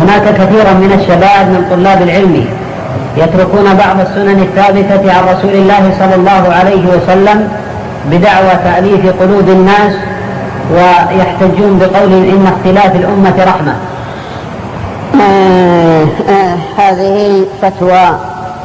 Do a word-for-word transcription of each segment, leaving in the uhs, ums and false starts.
هناك كثيرا من الشباب من طلاب العلم يتركون بعض السنن الثابتة عن رسول الله صلى الله عليه وسلم بدعوى تأليف قلوب الناس، ويحتجون بقول إن اختلاف الأمة رحمة. آه آه هذه فتوى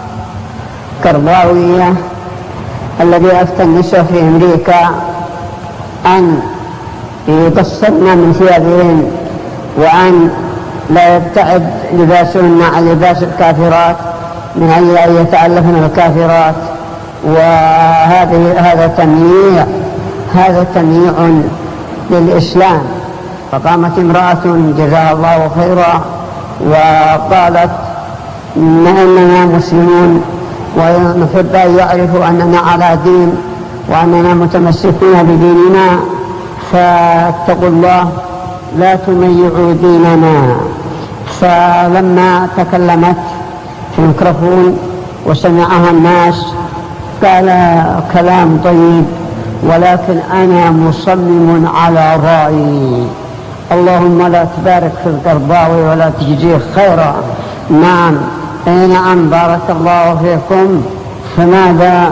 كرباوية الذي أفتى النساء في أمريكا أن يقصرن من ثيابهن وأن لا يبتعد لباسهن عن لباس الكافرات من أجل أن يتألفن الكافرات. وهذه هذا تمييع هذا تمييع للإسلام. فقامت امرأة جزاها الله خيرا وقالت إننا مسلمون ونحب أن يعرفوا أننا على دين وأننا متمسكون بديننا، فاتقوا الله لا تميعوا ديننا. فلما تكلمت في الميكروفون وسمعها الناس قال كلام طيب، ولكن أنا مصمم على رأيي. اللهم لا تبارك في القرباوي ولا تجزيه خيرا. نعم نعم بارك الله فيكم. فماذا؟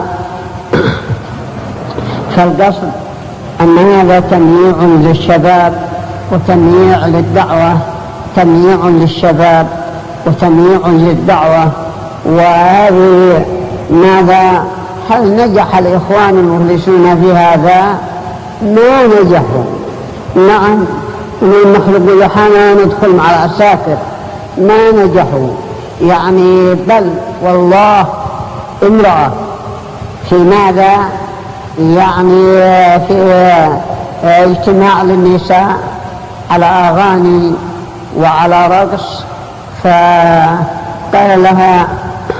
فالقصد أن هذا تمييع للشباب وتمييع للدعوة، تمييع للشباب وتمييع للدعوة. وهذه ماذا؟ هل نجح الإخوان المخلصون في هذا؟ ما نجحوا. نعم نخلق لحانا وندخل مع العساكر، ما نجحوا يعني. بل والله امرأة في ماذا يعني في اجتماع للنساء على أغاني وعلى رقص، فقال لها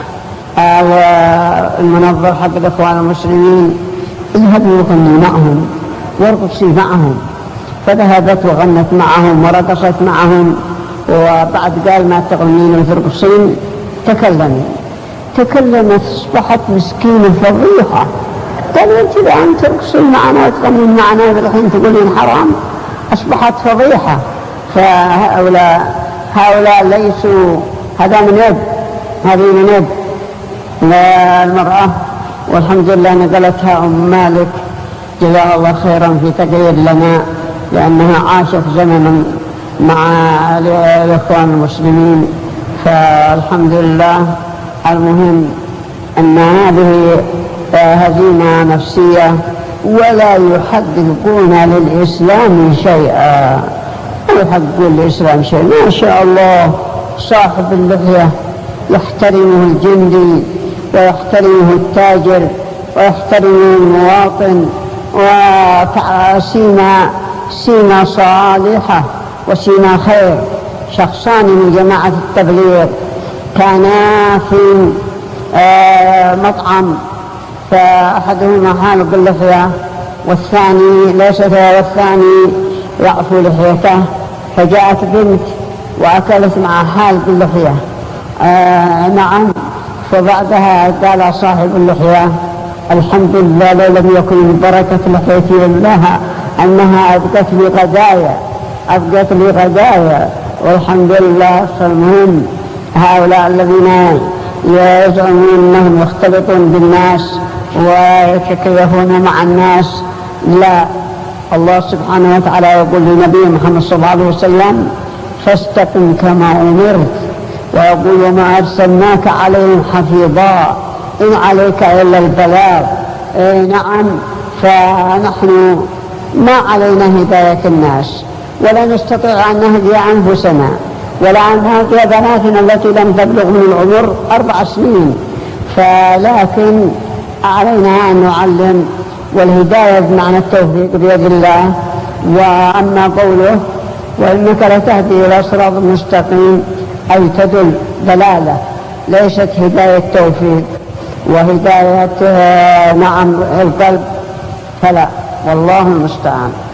المنظر حق الإخوان المسلمين اذهبوا وغنوا معهم وارقصي معهم. فذهبت وغنت معهم ورقصت معهم، وبعد قال ما تغنين وترقصين تكلمي تكلمت أصبحت مسكينة فضيحة. قالوا أنت الآن ترقصين معنا وتغنين معنا والحين تقولين حرام؟ أصبحت فضيحة. فهؤلاء هؤلاء ليسوا، هذا من يد هذه من يد المرأة. والحمد لله نقلتها أم مالك جزاها الله خيرا في تقرير لنا، لأنها عاشت زمنا مع الإخوان المسلمين. فالحمد لله. المهم أن هذه هزيمة نفسية، ولا يحققون للإسلام شيئا، لا يحققون للإسلام شيئا. ما شاء الله صاحب اللحية يحترمه الجندي ويحترمه التاجر ويحترمه المواطن، وسيما سيما صالحة وسيما خير. شخصان من جماعة التبليغ كانا في آه مطعم، فأحدهما حالق اللحية والثاني ليس له، والثاني يعفو لحيته. فجاءت بنت وأكلت مع حالق اللحية. آه نعم. فبعدها قال صاحب اللحية الحمد لله لو لم يكن من بركة لحيتي الله أنها أبقت لي غدايا أبقت لي غدايا والحمد لله. فالمهم هؤلاء الذين يزعمون أنهم يختلطون بالناس ويتكيفون مع الناس، لا. الله سبحانه وتعالى يقول لنبي محمد صلى الله عليه وسلم فاستقم كما أمرت، ويقول وما أرسلناك عليهم حفيظا إن عليك إلا البلاغ. إيه نعم. فنحن ما علينا هداية الناس، ولا نستطيع أن نهدي أنفسنا ولا أن نهدي بناتنا التي لم تبلغ من العمر أربع سنين. فلكن علينا أن نعلم، والهداية بمعنى التوفيق بيد الله. وأما قوله وإنك لتهدي إلى صراط مستقيم أي تدل دلالة، ليست هداية توفيق وهداية نعم القلب، فلا، والله المستعان.